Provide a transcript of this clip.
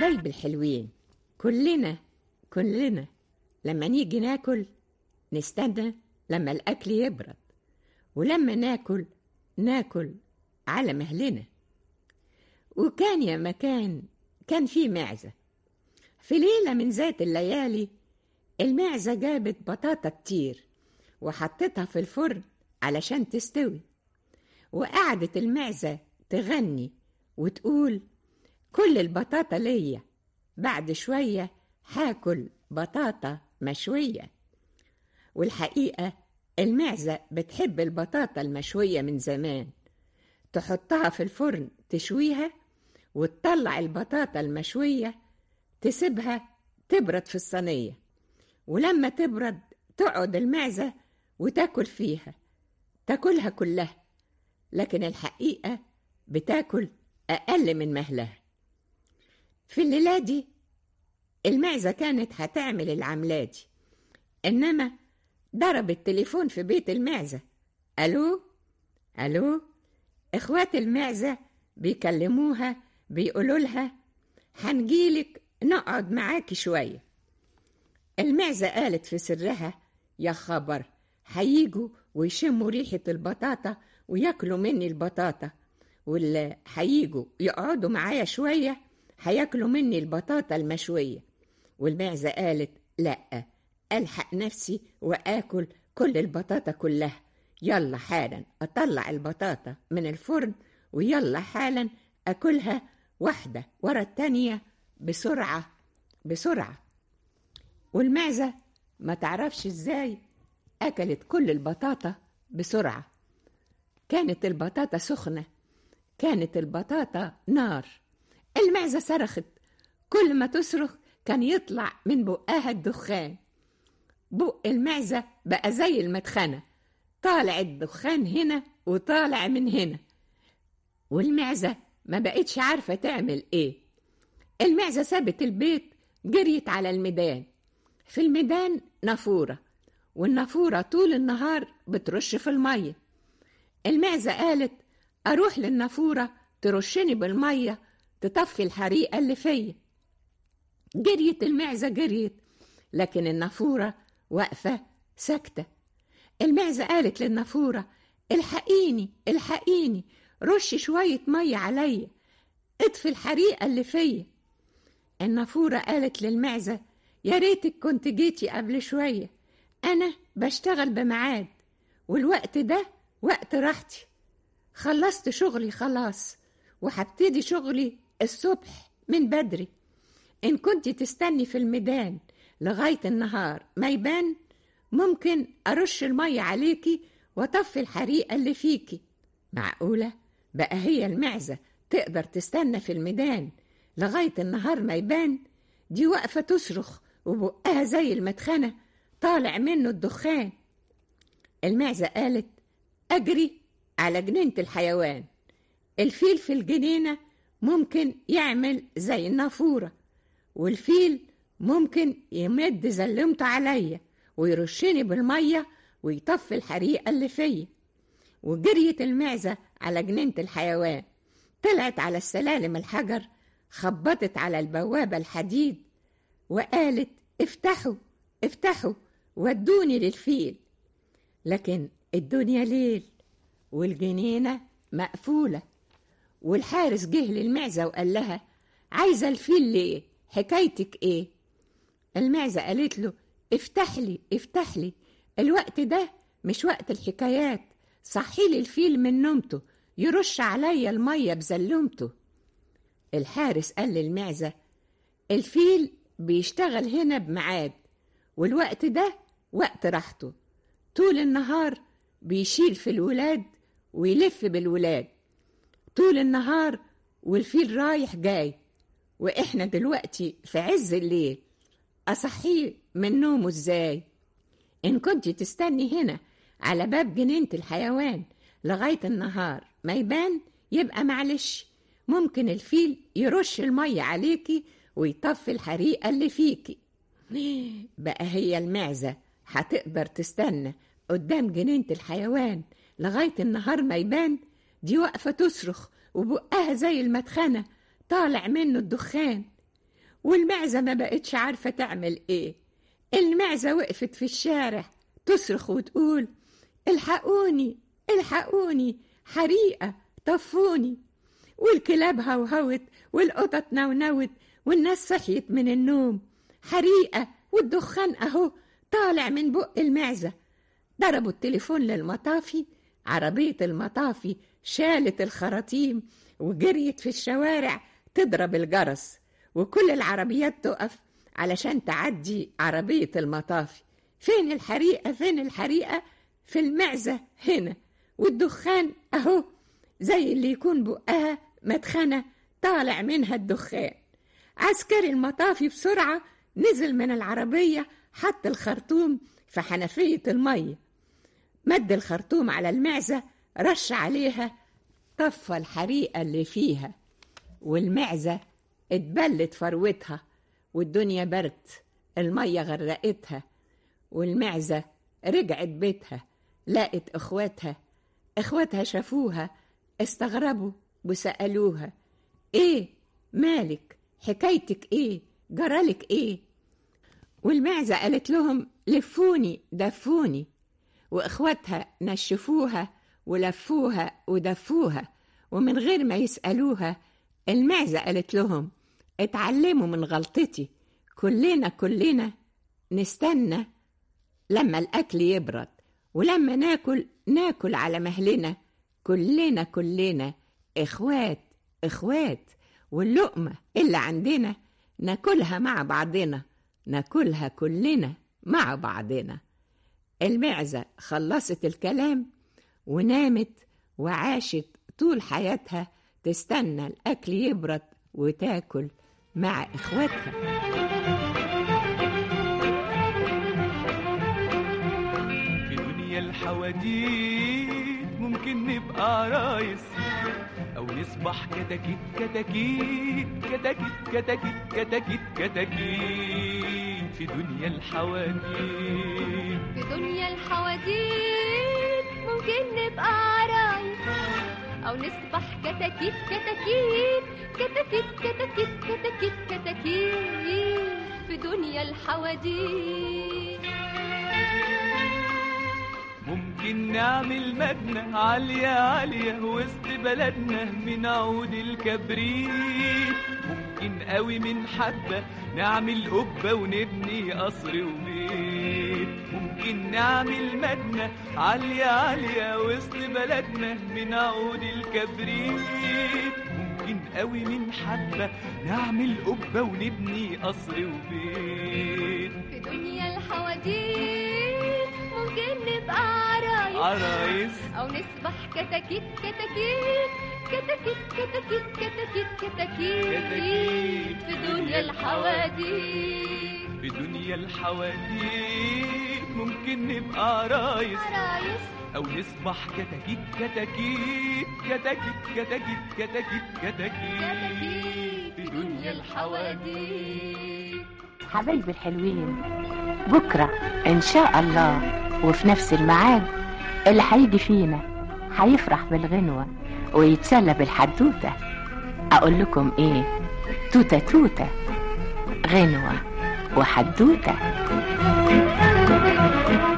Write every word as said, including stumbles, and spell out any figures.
حبايب الحلوين، كلنا كلنا لما نيجي ناكل نستنى لما الأكل يبرد، ولما ناكل ناكل على مهلنا. وكان يا مكان كان في معزة. في ليلة من ذات الليالي المعزة جابت بطاطا كتير وحطتها في الفرن علشان تستوي، وقعدت المعزة تغني وتقول: كل البطاطا ليا، بعد شوية هاكل بطاطا مشوية. والحقيقة المعزة بتحب البطاطا المشوية من زمان، تحطها في الفرن تشويها وتطلع البطاطا المشوية تسيبها تبرد في الصينية، ولما تبرد تقعد المعزة وتاكل فيها، تاكلها كلها، لكن الحقيقة بتاكل أقل من مهلها. في الليلة دي المعزة كانت هتعمل العملة دي، إنما ضرب التليفون في بيت المعزة. ألو ألو إخوات المعزة بيكلموها بيقولوا لها: هنجيلك نقعد معاكي شوية. المعزة قالت في سرها: يا خبر، هيجوا ويشموا ريحة البطاطا وياكلوا مني البطاطا، واللي هيجوا يقعدوا معايا شوية هياكلوا مني البطاطا المشوية. والمعزة قالت: لأ، ألحق نفسي وآكل كل البطاطا كلها، يلا حالا أطلع البطاطا من الفرن ويلا حالا أكلها واحدة ورا التانية بسرعة بسرعة. والمعزة ما تعرفش ازاي أكلت كل البطاطا بسرعة. كانت البطاطا سخنة، كانت البطاطا نار. المعزة صرخت، كل ما تصرخ كان يطلع من بقها الدخان. بق المعزة بقى زي المدخنة، طالع الدخان هنا وطالع من هنا، والمعزة ما بقتش عارفة تعمل ايه. المعزة سابت البيت، جريت على الميدان. في الميدان نافورة، والنافورة طول النهار بترش في المية. المعزة قالت: أروح للنافورة ترشني بالمية تطفي الحريقة اللي فيا. جريت المعزة جريت، لكن النافورة واقفة ساكتة. المعزة قالت للنافورة: الحقيني الحقيني، رشي شوية مية عليا، اطفي الحريقة اللي فيا. النافورة قالت للمعزة: يا ريتك كنت جيتي قبل شوية، أنا بشتغل بميعاد، والوقت ده وقت راحتي، خلصت شغلي خلاص وهبتدي شغلي الصبح من بدري. إن كنت تستني في الميدان لغاية النهار ما يبان، ممكن أرش المية عليكي وطفي الحريقة اللي فيكي. معقولة بقى هي المعزة تقدر تستنى في الميدان لغاية النهار ما يبان؟ دي واقفة تصرخ وبقها زي المدخنة طالع منه الدخان. المعزة قالت: أجري على جنينة الحيوان، الفيل في الجنينة ممكن يعمل زي النافورة، والفيل ممكن يمد زلمته عليا ويرشني بالمية ويطفي الحريقة اللي فيا. وجريت المعزة على جنينة الحيوان، طلعت على السلالم الحجر، خبطت على البوابة الحديد وقالت: افتحوا افتحوا ودوني للفيل. لكن الدنيا ليل والجنينة مقفولة. والحارس جه للمعزة وقال لها: عايزة الفيل ليه؟ حكايتك ايه؟ المعزة قالت له: افتح لي افتح لي، الوقت ده مش وقت الحكايات، صحيلي الفيل من نومته يرش عليا المية بزلمته. الحارس قال للمعزة: الفيل بيشتغل هنا بميعاد، والوقت ده وقت راحته، طول النهار بيشيل في الولاد ويلف بالولاد طول النهار، والفيل رايح جاي، وإحنا دلوقتي في عز الليل، أصحيه من نومه إزاي؟ إن كنت تستني هنا على باب جنينة الحيوان لغاية النهار ما يبان، يبقى معلش، ممكن الفيل يرش المية عليكي ويطفي الحريقة اللي فيكي. بقى هي المعزة هتقدر تستنى قدام جنينة الحيوان لغاية النهار ما يبان؟ دي واقفة تصرخ وبقها زي المدخنة طالع منه الدخان. والمعزة ما بقتش عارفة تعمل ايه. المعزة وقفت في الشارع تصرخ وتقول: الحقوني الحقوني، حريقة، طفوني. والكلاب هوهوت والقطط نونوت والناس صحيت من النوم. حريقة والدخان اهو طالع من بق المعزة. ضربوا التليفون للمطافي. عربية المطافي شالت الخراطيم وجريت في الشوارع تضرب الجرس، وكل العربيات تقف علشان تعدي عربية المطافي. فين الحريقة؟ فين الحريقة؟ في المعزة هنا، والدخان اهو زي اللي يكون بقها مدخنة طالع منها الدخان. عسكري المطافي بسرعة نزل من العربية، حط الخرطوم في حنفية المية، مد الخرطوم على المعزة، رش عليها، طفى الحريقة اللي فيها، والمعزة اتبلت فروتها والدنيا برد. المية غرقتها والمعزة رجعت بيتها، لقت اخواتها. اخواتها شافوها استغربوا وسألوها: ايه مالك؟ حكايتك ايه؟ جرالك ايه؟ والمعزة قالت لهم: لفوني دفوني. واخواتها نشفوها ولفوها ودفوها، ومن غير ما يسألوها المعزة قالت لهم: اتعلموا من غلطتي، كلنا كلنا نستنى لما الأكل يبرد، ولما ناكل ناكل على مهلنا، كلنا كلنا إخوات إخوات، واللقمة اللي عندنا ناكلها مع بعضنا، ناكلها كلنا مع بعضنا. المعزة خلصت الكلام ونامت وعاشت طول حياتها تستنى الأكل يبرد وتاكل مع إخواتها. في دنيا الحواديت ممكن نبقى عرايس أو نصبح كتاكيت كتاكيت كتاكيت كتاكيت كتاكيت كتاكيت. في دنيا الحواديت في دنيا الحواديت ممكن نبقى عرايس أو نصبح كتاكيت كتاكيت كتاكيت كتاكيت كتاكيت كتاكيت. في دنيا الحواديت ممكن نعمل مبنى عالية عالية وسط بلدنا من عود الكبريت. ممكن قوي من حبة نعمل قبة ونبني قصر وبيت. ممكن نعمل مبنى عالية عالية وسط بلدنا من عود الكبريت. ممكن قوي من حبة نعمل قبة ونبني قصر وبيت. في دنيا الحواديت ممكن نبقى عرايس عرايس أو نصبح كتاكيت كتاكيت كتاكيت كتاكيت كتاكيت كتاكيت. في دنيا الحواديت في دنيا الحواديت ممكن نبقى عرايس عرايس أو نصبح كتاكيت كتاكيت كتاكيت كتاكيت كتاكيت كتاكيت. في دنيا الحواديت. حبايبي الحلوين، بكرة إن شاء الله وفي نفس الميعاد اللي هيجي فينا هيفرح بالغنوة ويتسلى بالحدوتة. أقول لكم إيه؟ توتة توتة، غنوة وحدوتة.